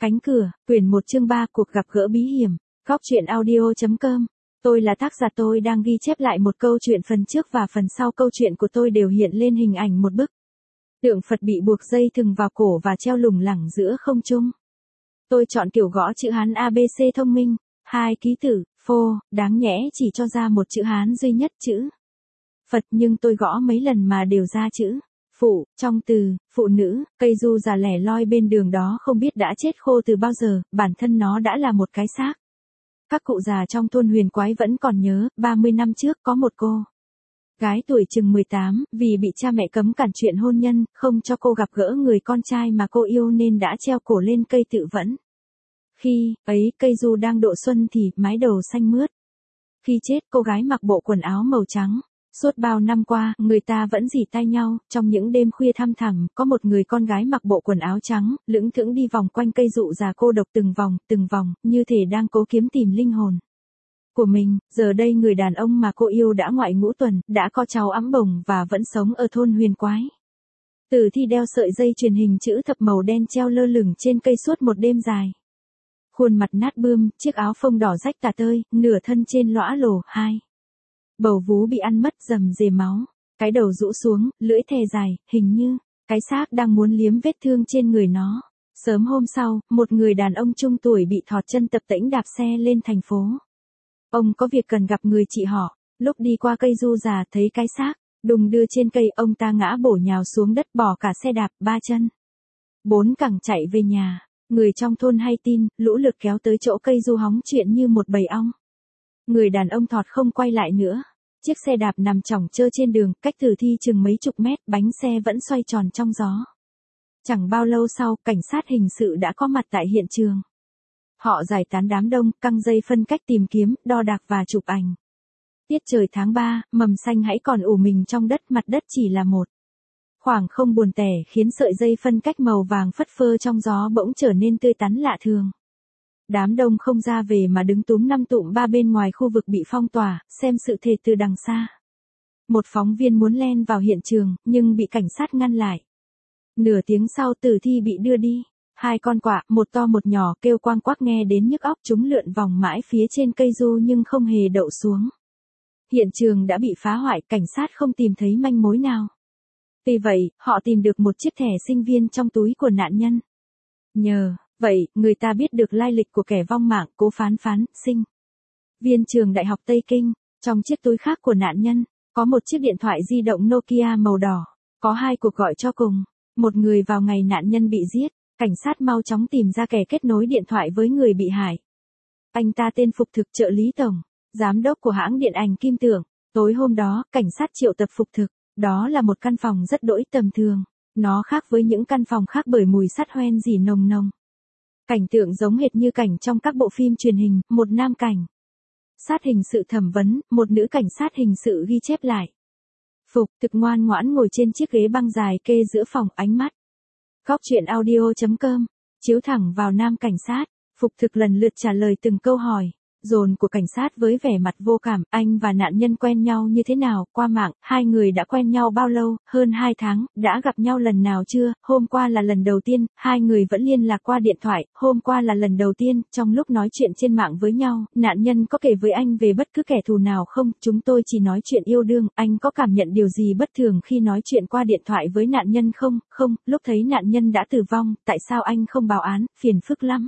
Cánh cửa, quyển 1 chương 3 cuộc gặp gỡ bí hiểm, góc truyện audio.com. Tôi là tác giả, tôi đang ghi chép lại một câu chuyện, phần trước và phần sau câu chuyện của tôi đều hiện lên hình ảnh một bức tượng Phật bị buộc dây thừng vào cổ và treo lủng lẳng giữa không trung. Tôi chọn kiểu gõ chữ Hán ABC thông minh, 2 ký tự, phô, đáng nhẽ chỉ cho ra một chữ Hán duy nhất, chữ Phật, nhưng tôi gõ mấy lần mà đều ra chữ phụ. Trong từ phụ nữ, cây du già lẻ loi bên đường đó không biết đã chết khô từ bao giờ, bản thân nó đã là một cái xác. Các cụ già trong thôn Huyền Quái vẫn còn nhớ, 30 năm trước có một cô gái tuổi chừng 18, vì bị cha mẹ cấm cản chuyện hôn nhân, không cho cô gặp gỡ người con trai mà cô yêu nên đã treo cổ lên cây tự vẫn. Khi ấy cây du đang độ xuân thì mái đầu xanh mướt. Khi chết, cô gái mặc bộ quần áo màu trắng. Suốt bao năm qua, người ta vẫn rỉ tai nhau, trong những đêm khuya thăm thẳm, có một người con gái mặc bộ quần áo trắng, lững thững đi vòng quanh cây dụ già cô độc từng vòng, như thể đang cố kiếm tìm linh hồn của mình. Giờ đây người đàn ông mà cô yêu đã ngoại ngũ tuần, đã có cháu ẵm bồng và vẫn sống ở thôn Huyền Quái. Tử thi đeo sợi dây chuyền hình chữ thập màu đen treo lơ lửng trên cây suốt một đêm dài. Khuôn mặt nát bươm, chiếc áo phông đỏ rách tả tơi, nửa thân trên lõa lồ, hai bầu vú bị ăn mất, rầm rề máu, cái đầu rũ xuống, lưỡi thè dài, hình như cái xác đang muốn liếm vết thương trên người nó. Sớm hôm sau, một người đàn ông trung tuổi bị thọt chân tập tễnh đạp xe lên thành phố. Ông có việc cần gặp người chị họ. Lúc đi qua cây du già thấy cái xác đùng đưa trên cây, ông ta ngã bổ nhào xuống đất, bỏ cả xe đạp, 3 chân 4 cẳng chạy về nhà. Người trong thôn hay tin, lũ lượt kéo tới chỗ cây du hóng chuyện như một bầy ong. Người đàn ông thọt không quay lại nữa. Chiếc xe đạp nằm chỏng chơ trên đường, cách tử thi chừng mấy chục mét, bánh xe vẫn xoay tròn trong gió. Chẳng bao lâu sau, cảnh sát hình sự đã có mặt tại hiện trường. Họ giải tán đám đông, căng dây phân cách tìm kiếm, đo đạc và chụp ảnh. Tiết trời tháng 3, mầm xanh hãy còn ủ mình trong đất, mặt đất chỉ là một khoảng không buồn tẻ, khiến sợi dây phân cách màu vàng phất phơ trong gió bỗng trở nên tươi tắn lạ thường. Đám đông không ra về mà đứng túm năm tụm ba bên ngoài khu vực bị phong tỏa, xem sự thể từ đằng xa. Một phóng viên muốn len vào hiện trường, nhưng bị cảnh sát ngăn lại. Nửa tiếng sau tử thi bị đưa đi. 2 con quạ, một to một nhỏ, kêu quang quắc nghe đến nhức óc, chúng lượn vòng mãi phía trên cây du nhưng không hề đậu xuống. Hiện trường đã bị phá hoại, cảnh sát không tìm thấy manh mối nào. Tuy vậy, họ tìm được một chiếc thẻ sinh viên trong túi của nạn nhân. Nhờ vậy, người ta biết được lai lịch của kẻ vong mạng, Cố Phán Phán, sinh viên trường Đại học Tây Kinh. Trong chiếc túi khác của nạn nhân, có một chiếc điện thoại di động Nokia màu đỏ, có 2 cuộc gọi cho cùng một người vào ngày nạn nhân bị giết. Cảnh sát mau chóng tìm ra kẻ kết nối điện thoại với người bị hại. Anh ta tên Phục Thực, trợ lý tổng giám đốc của hãng điện ảnh Kim Tưởng. Tối hôm đó, cảnh sát triệu tập Phục Thực. Đó là một căn phòng rất đỗi tầm thường. Nó khác với những căn phòng khác bởi mùi sắt hoen rỉ nồng nồng. Cảnh tượng giống hệt như cảnh trong các bộ phim truyền hình, một nam cảnh sát hình sự thẩm vấn, một nữ cảnh sát hình sự ghi chép lại. Phục Thực ngoan ngoãn ngồi trên chiếc ghế băng dài kê giữa phòng, ánh mắt góc truyện audio.com chiếu thẳng vào nam cảnh sát. Phục Thực lần lượt trả lời từng câu hỏi dồn của cảnh sát với vẻ mặt vô cảm. Anh và nạn nhân quen nhau như thế nào? Qua mạng. 2 người đã quen nhau bao lâu? Hơn 2 tháng. Đã gặp nhau lần nào chưa? Hôm qua là lần đầu tiên. 2 người vẫn liên lạc qua điện thoại. Hôm qua là lần đầu tiên. Trong lúc nói chuyện trên mạng với nhau, nạn nhân có kể với anh về bất cứ kẻ thù nào không? Chúng tôi chỉ nói chuyện yêu đương. Anh có cảm nhận điều gì bất thường khi nói chuyện qua điện thoại với nạn nhân không? Không. Lúc thấy nạn nhân đã tử vong, tại sao anh không báo án? Phiền phức lắm.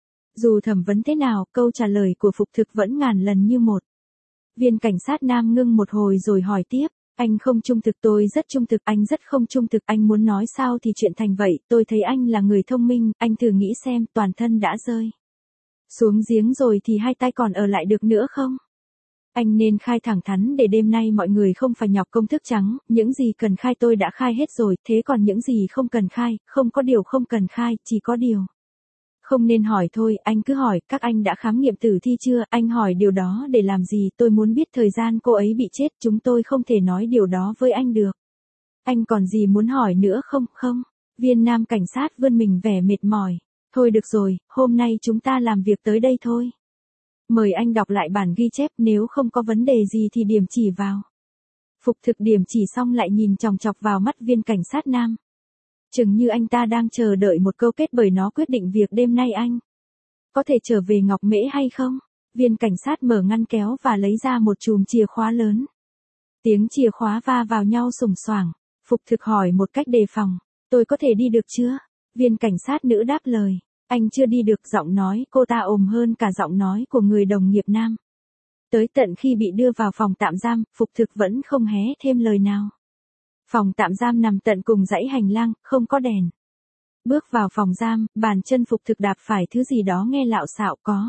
Dù thẩm vấn thế nào, câu trả lời của Phục Thực vẫn ngàn lần như một. Viên cảnh sát nam ngưng một hồi rồi hỏi tiếp. Anh không trung thực, tôi rất trung thực, anh rất không trung thực, anh muốn nói sao thì chuyện thành vậy, tôi thấy anh là người thông minh, anh thử nghĩ xem, toàn thân đã rơi xuống giếng rồi thì 2 tay còn ở lại được nữa không? Anh nên khai thẳng thắn để đêm nay mọi người không phải nhọc công thức trắng, những gì cần khai tôi đã khai hết rồi, thế còn những gì không cần khai, không có điều không cần khai, chỉ có điều không nên hỏi thôi. Anh cứ hỏi, các anh đã khám nghiệm tử thi chưa? Anh hỏi điều đó để làm gì? Tôi muốn biết thời gian cô ấy bị chết, chúng tôi không thể nói điều đó với anh được. Anh còn gì muốn hỏi nữa không? Không. Viên nam cảnh sát vươn mình vẻ mệt mỏi. Thôi được rồi, hôm nay chúng ta làm việc tới đây thôi. Mời anh đọc lại bản ghi chép, nếu không có vấn đề gì thì điểm chỉ vào. Phục Thực điểm chỉ xong lại nhìn chòng chọc vào mắt viên cảnh sát nam. Chừng như anh ta đang chờ đợi một câu kết bởi nó quyết định việc đêm nay anh có thể trở về Ngọc Mễ hay không. Viên cảnh sát mở ngăn kéo và lấy ra một chùm chìa khóa lớn. Tiếng chìa khóa va vào nhau xùng xoàng. Phục thực hỏi một cách đề phòng. Tôi có thể đi được chưa? Viên cảnh sát nữ đáp lời. Anh chưa đi được. Giọng nói cô ta ồm hơn cả giọng nói của người đồng nghiệp nam. Tới tận khi bị đưa vào phòng tạm giam, Phục thực vẫn không hé thêm lời nào. Phòng tạm giam nằm tận cùng dãy hành lang, không có đèn. Bước vào phòng giam, bàn chân Phục thực đạp phải thứ gì đó nghe lạo xạo có.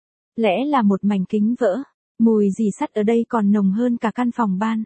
Lẽ là một mảnh kính vỡ. Mùi rỉ sắt ở đây còn nồng hơn cả căn phòng ban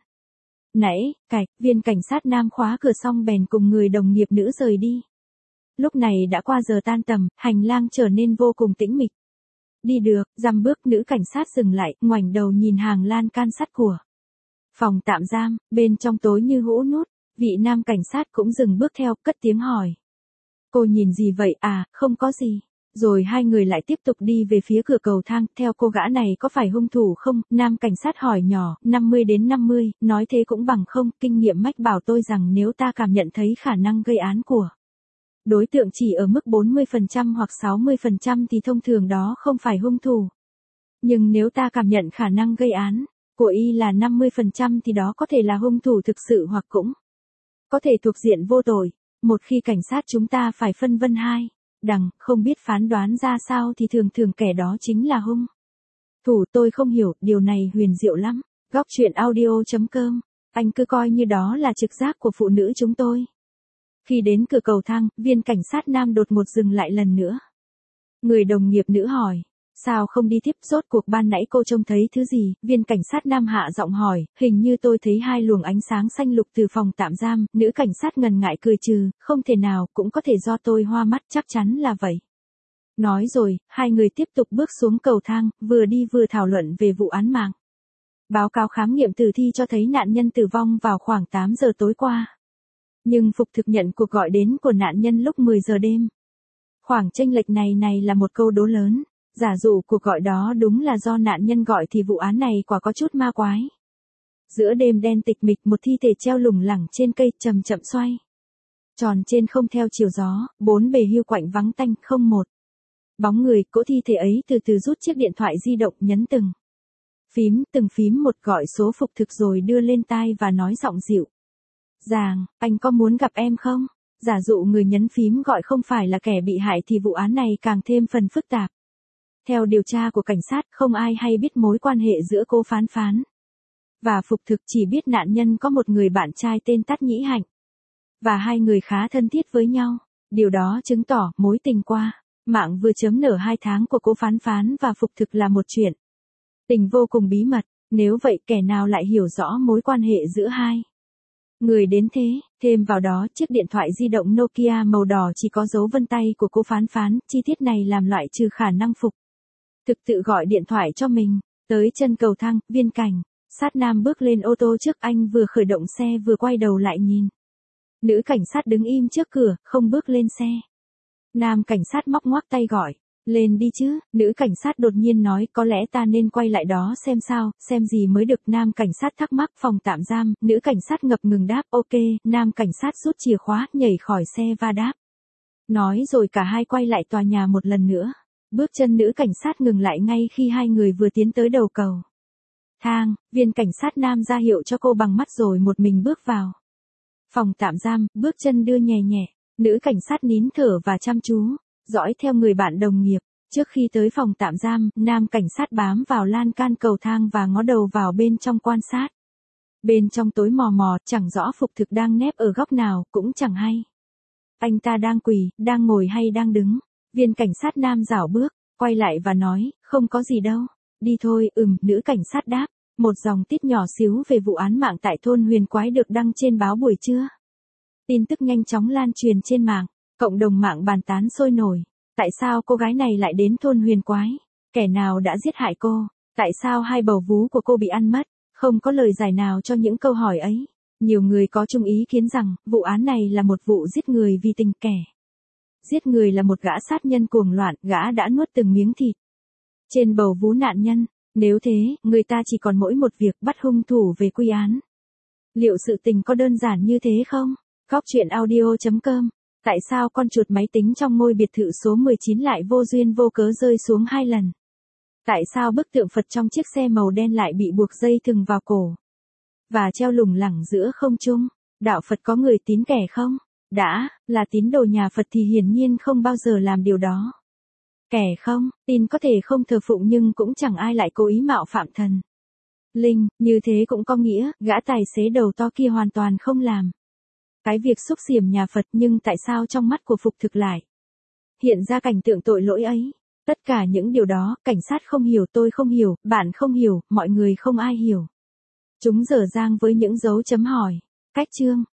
nãy. Viên cảnh sát nam khóa cửa xong bèn cùng người đồng nghiệp nữ rời đi. Lúc này đã qua giờ tan tầm, hành lang trở nên vô cùng tĩnh mịch. Đi được, dăm bước nữ cảnh sát dừng lại, ngoảnh đầu nhìn hàng lan can sắt của phòng tạm giam, bên trong tối như hũ nút. Vị nam cảnh sát cũng dừng bước theo, cất tiếng hỏi. Cô nhìn gì vậy? À, không có gì. Rồi hai người lại tiếp tục đi về phía cửa cầu thang. Theo cô, gã này có phải hung thủ không? Nam cảnh sát hỏi nhỏ. 50 đến 50, nói thế cũng bằng không. Kinh nghiệm mách bảo tôi rằng nếu ta cảm nhận thấy khả năng gây án của đối tượng chỉ ở mức 40% hoặc 60% thì thông thường đó không phải hung thủ. Nhưng nếu ta cảm nhận khả năng gây án của y là 50% thì đó có thể là hung thủ thực sự hoặc cũng có thể thuộc diện vô tội. Một khi cảnh sát chúng ta phải phân vân hai đằng, không biết phán đoán ra sao thì thường thường kẻ đó chính là hung thủ. Tôi không hiểu, điều này huyền diệu lắm. Góc truyện audio.com. Anh cứ coi như đó là trực giác của phụ nữ chúng tôi. Khi đến cửa cầu thang, viên cảnh sát nam đột ngột dừng lại lần nữa. Người đồng nghiệp nữ hỏi. Sao không đi tiếp? Rốt cuộc ban nãy cô trông thấy thứ gì? Viên cảnh sát nam hạ giọng hỏi. Hình như tôi thấy hai luồng ánh sáng xanh lục từ phòng tạm giam. Nữ cảnh sát ngần ngại cười trừ. Không thể nào, cũng có thể do tôi hoa mắt, chắc chắn là vậy. Nói rồi, hai người tiếp tục bước xuống cầu thang, vừa đi vừa thảo luận về vụ án mạng. Báo cáo khám nghiệm tử thi cho thấy nạn nhân tử vong vào khoảng 8 giờ tối qua. Nhưng Phục thực nhận cuộc gọi đến của nạn nhân lúc 10 giờ đêm. Khoảng chênh lệch này là một câu đố lớn. Giả dụ cuộc gọi đó đúng là do nạn nhân gọi thì vụ án này quả có chút ma quái. Giữa đêm đen tịch mịch, một thi thể treo lủng lẳng trên cây chậm chậm xoay tròn trên không theo chiều gió, bốn bề hiu quạnh vắng tanh không một bóng người. Cỗ thi thể ấy từ từ rút chiếc điện thoại di động, nhấn từng phím một, gọi số Phục thực rồi đưa lên tai và nói giọng dịu dàng. Anh có muốn gặp em không? Giả dụ người nhấn phím gọi không phải là kẻ bị hại thì vụ án này càng thêm phần phức tạp. Theo điều tra của cảnh sát, không ai hay biết mối quan hệ giữa cô Phán Phán và Phục thực, chỉ biết nạn nhân có một người bạn trai tên Tát Nhĩ Hạnh. Và hai người khá thân thiết với nhau. Điều đó chứng tỏ mối tình qua mạng vừa chớm nở 2 tháng của cô Phán Phán và Phục thực là một chuyện tình vô cùng bí mật. Nếu vậy, kẻ nào lại hiểu rõ mối quan hệ giữa hai người đến thế? Thêm vào đó, chiếc điện thoại di động Nokia màu đỏ chỉ có dấu vân tay của cô Phán Phán. Chi tiết này làm loại trừ khả năng Phục thực tự gọi điện thoại cho mình. Tới chân cầu thang, viên cảnh sát nam bước lên ô tô trước. Anh vừa khởi động xe vừa quay đầu lại nhìn nữ cảnh sát đứng im trước cửa, không bước lên xe. Nam cảnh sát móc ngoắc tay gọi. Lên đi chứ. Nữ cảnh sát đột nhiên nói. Có lẽ ta nên quay lại đó xem sao. Xem gì mới được? Nam cảnh sát thắc mắc. Phòng tạm giam. Nữ cảnh sát ngập ngừng đáp. Ok. Nam cảnh sát rút chìa khóa, nhảy khỏi xe và đáp. Nói rồi cả hai quay lại tòa nhà một lần nữa. Bước chân nữ cảnh sát ngừng lại ngay khi hai người vừa tiến tới đầu cầu thang. Viên cảnh sát nam ra hiệu cho cô bằng mắt rồi một mình bước vào phòng tạm giam, bước chân đưa nhẹ nhẹ. Nữ cảnh sát nín thở và chăm chú dõi theo người bạn đồng nghiệp. Trước khi tới phòng tạm giam, nam cảnh sát bám vào lan can cầu thang và ngó đầu vào bên trong quan sát. Bên trong tối mò mò, chẳng rõ Phục thực đang nép ở góc nào, cũng chẳng hay anh ta đang quỳ, đang ngồi hay đang đứng. Viên cảnh sát nam rảo bước quay lại và nói. Không có gì đâu. Đi thôi. Nữ cảnh sát đáp. Một dòng tít nhỏ xíu về vụ án mạng tại thôn Huyền Quái được đăng trên báo buổi trưa. Tin tức nhanh chóng lan truyền trên mạng. Cộng đồng mạng bàn tán sôi nổi. Tại sao cô gái này lại đến thôn Huyền Quái? Kẻ nào đã giết hại cô? Tại sao hai bầu vú của cô bị ăn mất? Không có lời giải nào cho những câu hỏi ấy. Nhiều người có chung ý kiến rằng, vụ án này là một vụ giết người vì tình. Kẻ giết người là một gã sát nhân cuồng loạn. Gã đã nuốt từng miếng thịt trên bầu vú nạn nhân. Nếu thế, người ta chỉ còn mỗi một việc: bắt hung thủ về quy án. Liệu sự tình có đơn giản như thế không? Góc truyện audio.com Tại sao con chuột máy tính trong ngôi biệt thự số 19 lại vô duyên vô cớ rơi xuống 2 lần? Tại sao bức tượng Phật trong chiếc xe màu đen lại bị buộc dây thừng vào cổ và treo lủng lẳng giữa không trung? Đạo Phật có người tín kẻ không? Đã là tín đồ nhà Phật thì hiển nhiên không bao giờ làm điều đó. Kẻ không tin có thể không thờ phụng nhưng cũng chẳng ai lại cố ý mạo phạm thần linh, như thế cũng có nghĩa gã tài xế đầu to kia hoàn toàn không làm cái việc xúc xiểm nhà Phật, nhưng tại sao trong mắt của Phục Thực lại hiện ra cảnh tượng tội lỗi ấy? Tất cả những điều đó, cảnh sát không hiểu, tôi không hiểu, bạn không hiểu, mọi người không ai hiểu. Chúng dở dang với những dấu chấm hỏi. Cách chương